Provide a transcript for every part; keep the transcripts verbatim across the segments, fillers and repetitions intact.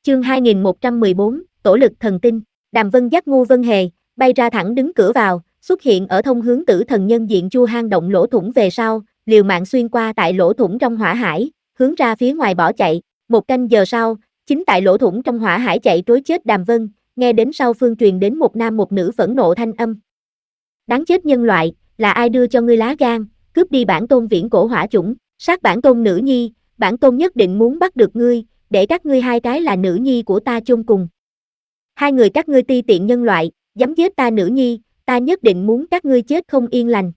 Chương hai nghìn một trăm mười bốn, Tổ lực thần tinh. Đàm Vân dắt Ngô Vân Hề, bay ra thẳng đứng cửa vào, xuất hiện ở thông hướng Tử Thần Nhân Diện Chu hang động lỗ thủng về sau, liều mạng xuyên qua tại lỗ thủng trong hỏa hải, hướng ra phía ngoài bỏ chạy. Một canh giờ sau, chính tại lỗ thủng trong hỏa hải chạy trối chết Đàm Vân, nghe đến sau phương truyền đến một nam một nữ phẫn nộ thanh âm. Đáng chết nhân loại, là ai đưa cho ngươi lá gan, cướp đi bản tôn viễn cổ hỏa chủng, sát bản tôn nữ nhi, bản tôn nhất định muốn bắt được ngươi, để các ngươi hai cái là nữ nhi của ta chôn cùng. Hai người các ngươi ti tiện nhân loại, dám giết ta nữ nhi, ta nhất định muốn các ngươi chết không yên lành.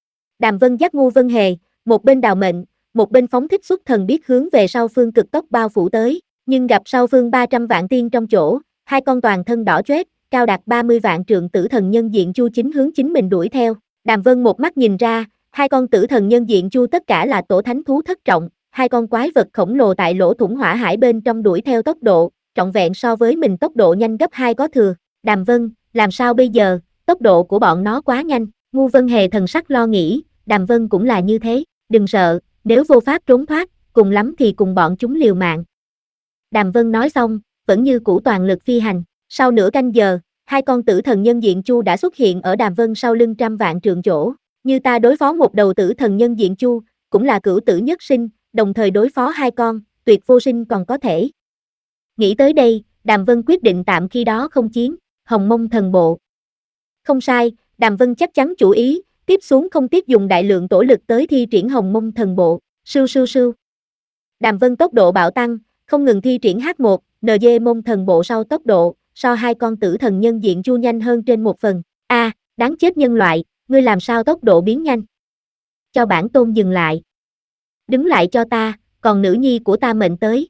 Đàm Vân dắt Ngô Vân Hề, một bên đào mệnh, một bên phóng thích xuất thần biết hướng về sau phương cực tốc bao phủ tới, nhưng gặp sau phương ba trăm vạn tiên trong chỗ, hai con toàn thân đỏ chót, cao đạt ba mươi vạn trượng Tử Thần Nhân Diện Chu chính hướng chính mình đuổi theo. Đàm Vân một mắt nhìn ra, hai con Tử Thần Nhân Diện Chu tất cả là tổ thánh thú thất trọng, hai con quái vật khổng lồ tại lỗ thủng hỏa hải bên trong đuổi theo tốc độ, trọn vẹn so với mình tốc độ nhanh gấp hai có thừa. Đàm Vân, làm sao bây giờ, tốc độ của bọn nó quá nhanh. Ngô Vân Hề thần sắc lo nghĩ, Đàm Vân cũng là như thế, đừng sợ, nếu vô pháp trốn thoát, cùng lắm thì cùng bọn chúng liều mạng. Đàm Vân nói xong, vẫn như cũ toàn lực phi hành, sau nửa canh giờ, hai con Tử Thần Nhân Diện Chu đã xuất hiện ở Đàm Vân sau lưng trăm vạn trượng chỗ, như ta đối phó một đầu Tử Thần Nhân Diện Chu, cũng là cửu tử nhất sinh, đồng thời đối phó hai con, tuyệt vô sinh còn có thể. Nghĩ tới đây, Đàm Vân quyết định tạm khi đó không chiến, Hồng Mông Thần Bộ. Không sai, Đàm Vân chắc chắn chủ ý, tiếp xuống không tiếc dùng đại lượng tổ lực tới thi triển Hồng Mông Thần Bộ, sưu sưu sưu. Đàm Vân tốc độ bạo tăng, không ngừng thi triển H một, en giê Mông Thần Bộ sau tốc độ, so hai con Tử Thần Nhân Diện Chu nhanh hơn trên một phần. A, à, đáng chết nhân loại, ngươi làm sao tốc độ biến nhanh? Cho bản tôn dừng lại. Đứng lại cho ta, còn nữ nhi của ta mệnh tới.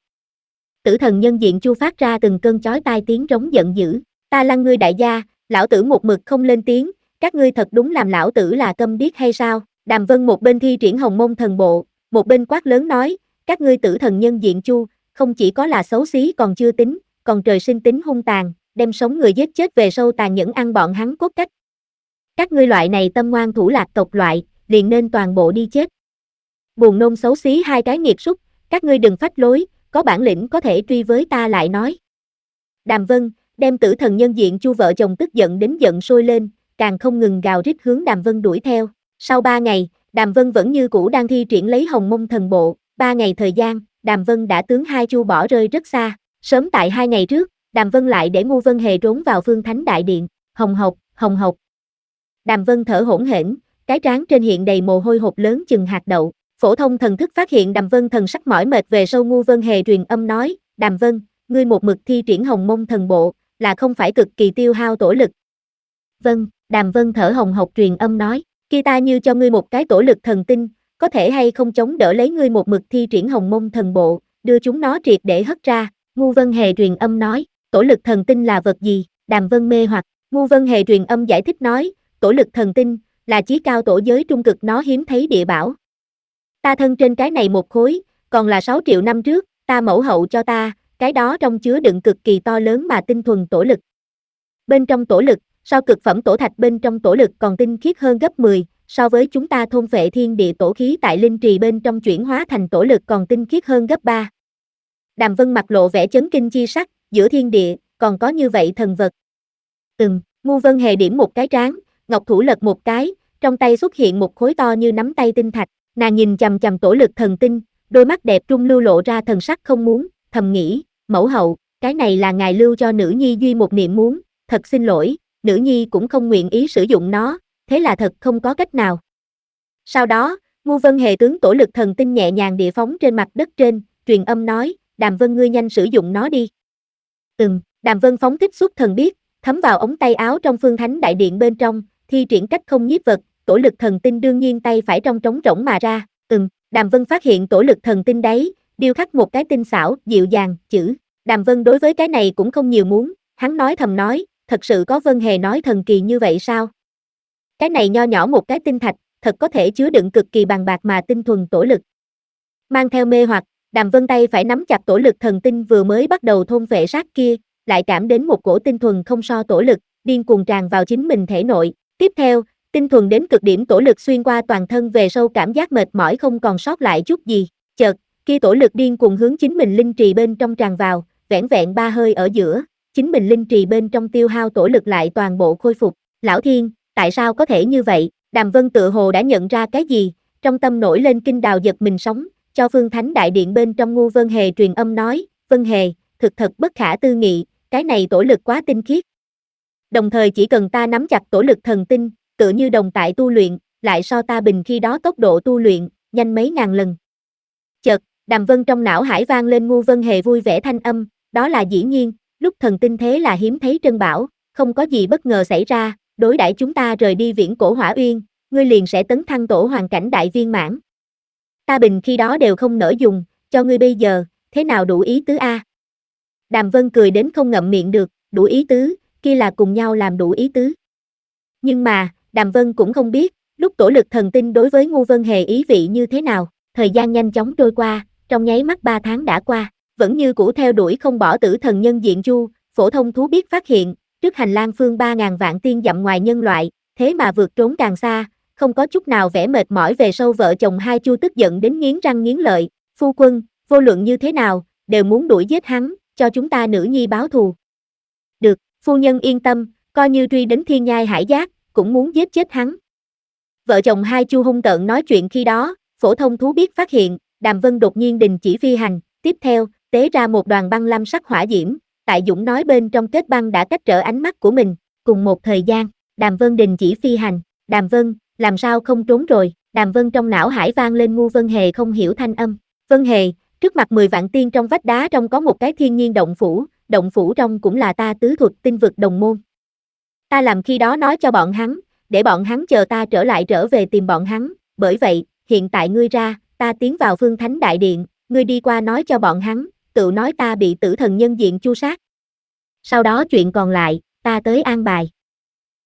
Tử Thần Nhân Diện Chu phát ra từng cơn chói tai tiếng rống giận dữ. Ta lăng ngươi đại gia, lão tử một mực không lên tiếng, các ngươi thật đúng làm lão tử là câm điếc hay sao? Đàm Vân một bên thi triển Hồng Mông Thần Bộ, một bên quát lớn nói, các ngươi Tử Thần Nhân Diện Chu, không chỉ có là xấu xí còn chưa tính, còn trời sinh tính hung tàn, đem sống người giết chết về sâu tàn nhẫn ăn bọn hắn cốt cách. Các ngươi loại này tâm ngoan thủ lạc tộc loại, liền nên toàn bộ đi chết. Buồn nôn xấu xí hai cái nghiệt súc, các ngươi đừng phách lối, có bản lĩnh có thể truy với ta lại nói. Đàm Vân, đem Tử Thần Nhân Diện Chu vợ chồng tức giận đến giận sôi lên, càng không ngừng gào rít hướng Đàm Vân đuổi theo. Sau ba ngày, Đàm Vân vẫn như cũ đang thi triển lấy Hồng Mông Thần Bộ, ba ngày thời gian, Đàm Vân đã tướng hai chu bỏ rơi rất xa. Sớm tại hai ngày trước, Đàm Vân lại để Ngô Vân Hề trốn vào Phương Thánh Đại Điện, hồng hộc, hồng hộc. Đàm Vân thở hổn hển, cái trán trên hiện đầy mồ hôi hột lớn chừng hạt đậu. Phổ thông thần thức phát hiện Đàm Vân thần sắc mỏi mệt về sau. Ngô Vân Hề truyền âm nói, Đàm Vân, ngươi một mực thi triển Hồng Mông Thần Bộ, là không phải cực kỳ tiêu hao tổ lực. Vâng, Đàm Vân thở hồng hộc truyền âm nói, kia ta như cho ngươi một cái tổ lực thần tinh, có thể hay không chống đỡ lấy ngươi một mực thi triển Hồng Mông Thần Bộ, đưa chúng nó triệt để hất ra. Ngô Vân Hề truyền âm nói, tổ lực thần tinh là vật gì? Đàm Vân mê hoặc. Ngô Vân Hề truyền âm giải thích nói, tổ lực thần tinh, là chí cao tổ giới trung cực nó hiếm thấy địa bảo. Ta thân trên cái này một khối, còn là sáu triệu năm trước, ta mẫu hậu cho ta, cái đó trong chứa đựng cực kỳ to lớn mà tinh thuần tổ lực. Bên trong tổ lực, so cực phẩm tổ thạch bên trong tổ lực còn tinh khiết hơn gấp mười, so với chúng ta thôn phệ thiên địa tổ khí tại linh trì bên trong chuyển hóa thành tổ lực còn tinh khiết hơn gấp ba. Đàm Vân mặt lộ vẻ chấn kinh chi sắc, giữa thiên địa, còn có như vậy thần vật. Ừm, Ngô Vân Hề điểm một cái trán, ngọc thủ lật một cái, trong tay xuất hiện một khối to như nắm tay tinh thạch, nàng nhìn chằm chằm tổ lực thần tinh, đôi mắt đẹp trung lưu lộ ra thần sắc không muốn, thầm nghĩ, mẫu hậu, cái này là ngài lưu cho nữ nhi duy một niệm muốn, thật xin lỗi, nữ nhi cũng không nguyện ý sử dụng nó, thế là thật không có cách nào. Sau đó, Ngô Vân Hề tướng tổ lực thần tinh nhẹ nhàng địa phóng trên mặt đất trên, truyền âm nói, Đàm Vân ngươi nhanh sử dụng nó đi. Ừm, Đàm Vân phóng thích xuất thần biết, thấm vào ống tay áo trong Phương Thánh Đại Điện bên trong, thi triển cách không nhiếp vật, tổ lực thần tinh đương nhiên tay phải trong trống rỗng mà ra. Ừm, Đàm Vân phát hiện tổ lực thần tinh đấy, điêu khắc một cái tinh xảo, dịu dàng, chữ. Đàm Vân đối với cái này cũng không nhiều muốn, hắn nói thầm nói, thật sự có Vân Hề nói thần kỳ như vậy sao? Cái này nho nhỏ một cái tinh thạch, thật có thể chứa đựng cực kỳ bằng bạc mà tinh thuần tổ lực. Mang theo mê hoặc, Đàm Vân tay phải nắm chặt tổ lực thần tinh vừa mới bắt đầu thôn phệ sát kia, lại cảm đến một cổ tinh thuần không so tổ lực, điên cuồng tràn vào chính mình thể nội. Tiếp theo, tinh thuần đến cực điểm tổ lực xuyên qua toàn thân về sâu cảm giác mệt mỏi không còn sót lại chút gì. Chợt, kia tổ lực điên cuồng hướng chính mình linh trì bên trong tràn vào, vẻn vẹn ba hơi ở giữa, chính mình linh trì bên trong tiêu hao tổ lực lại toàn bộ khôi phục. Lão Thiên, tại sao có thể như vậy? Đàm Vân tự hồ đã nhận ra cái gì, trong tâm nổi lên kinh đào giật mình sống, cho Phương Thánh Đại Điện bên trong Ngu Vân Hề truyền âm nói, Vân Hề, thực thật bất khả tư nghị, cái này tổ lực quá tinh khiết. Đồng thời chỉ cần ta nắm chặt tổ lực thần tinh, tựa như đồng tại tu luyện, lại so ta bình khi đó tốc độ tu luyện, nhanh mấy ngàn lần. Chợt, Đàm Vân trong não hải vang lên Ngu Vân Hề vui vẻ thanh âm, đó là dĩ nhiên, lúc thần tinh thế là hiếm thấy trân bảo, không có gì bất ngờ xảy ra, đối đãi chúng ta rời đi viễn cổ hỏa uyên, ngươi liền sẽ tấn thăng tổ hoàn cảnh đại viên mãn. Ta bình khi đó đều không nỡ dùng, cho ngươi bây giờ, thế nào đủ ý tứ a? Đàm Vân cười đến không ngậm miệng được, đủ ý tứ, kia là cùng nhau làm đủ ý tứ. Nhưng mà, Đàm Vân cũng không biết, lúc tổ lực thần tinh đối với Ngu Vân Hề ý vị như thế nào, thời gian nhanh chóng trôi qua, trong nháy mắt ba tháng đã qua, vẫn như cũ theo đuổi không bỏ tử thần nhân diện chu, phổ thông thú biết phát hiện, trước hành lang phương ba ngàn vạn tiên dặm ngoài nhân loại, thế mà vượt trốn càng xa, không có chút nào vẻ mệt mỏi về sau vợ chồng hai Chu tức giận đến nghiến răng nghiến lợi, phu quân, vô luận như thế nào, đều muốn đuổi giết hắn, cho chúng ta nữ nhi báo thù. Được, phu nhân yên tâm, coi như truy đến thiên nhai hải giác, cũng muốn giết chết hắn. Vợ chồng hai Chu hung tợn nói chuyện khi đó, phổ thông thú biết phát hiện, Đàm Vân đột nhiên đình chỉ phi hành, tiếp theo, tế ra một đoàn băng lam sắc hỏa diễm, tại Dũng nói bên trong kết băng đã cách trở ánh mắt của mình, cùng một thời gian, Đàm Vân đình chỉ phi hành, Đàm Vân, làm sao không trốn rồi, Đàm Vân trong não hải vang lên Ngu Vân Hề không hiểu thanh âm, Vân Hề, trước mặt mười vạn tiên trong vách đá trong có một cái thiên nhiên động phủ, động phủ trong cũng là ta tứ thuật tinh vực đồng môn. Ta làm khi đó nói cho bọn hắn, để bọn hắn chờ ta trở lại trở về tìm bọn hắn, bởi vậy, hiện tại ngươi ra, ta tiến vào Phương Thánh Đại Điện, ngươi đi qua nói cho bọn hắn, tự nói ta bị tử thần nhân diện chu sát. Sau đó chuyện còn lại, ta tới an bài.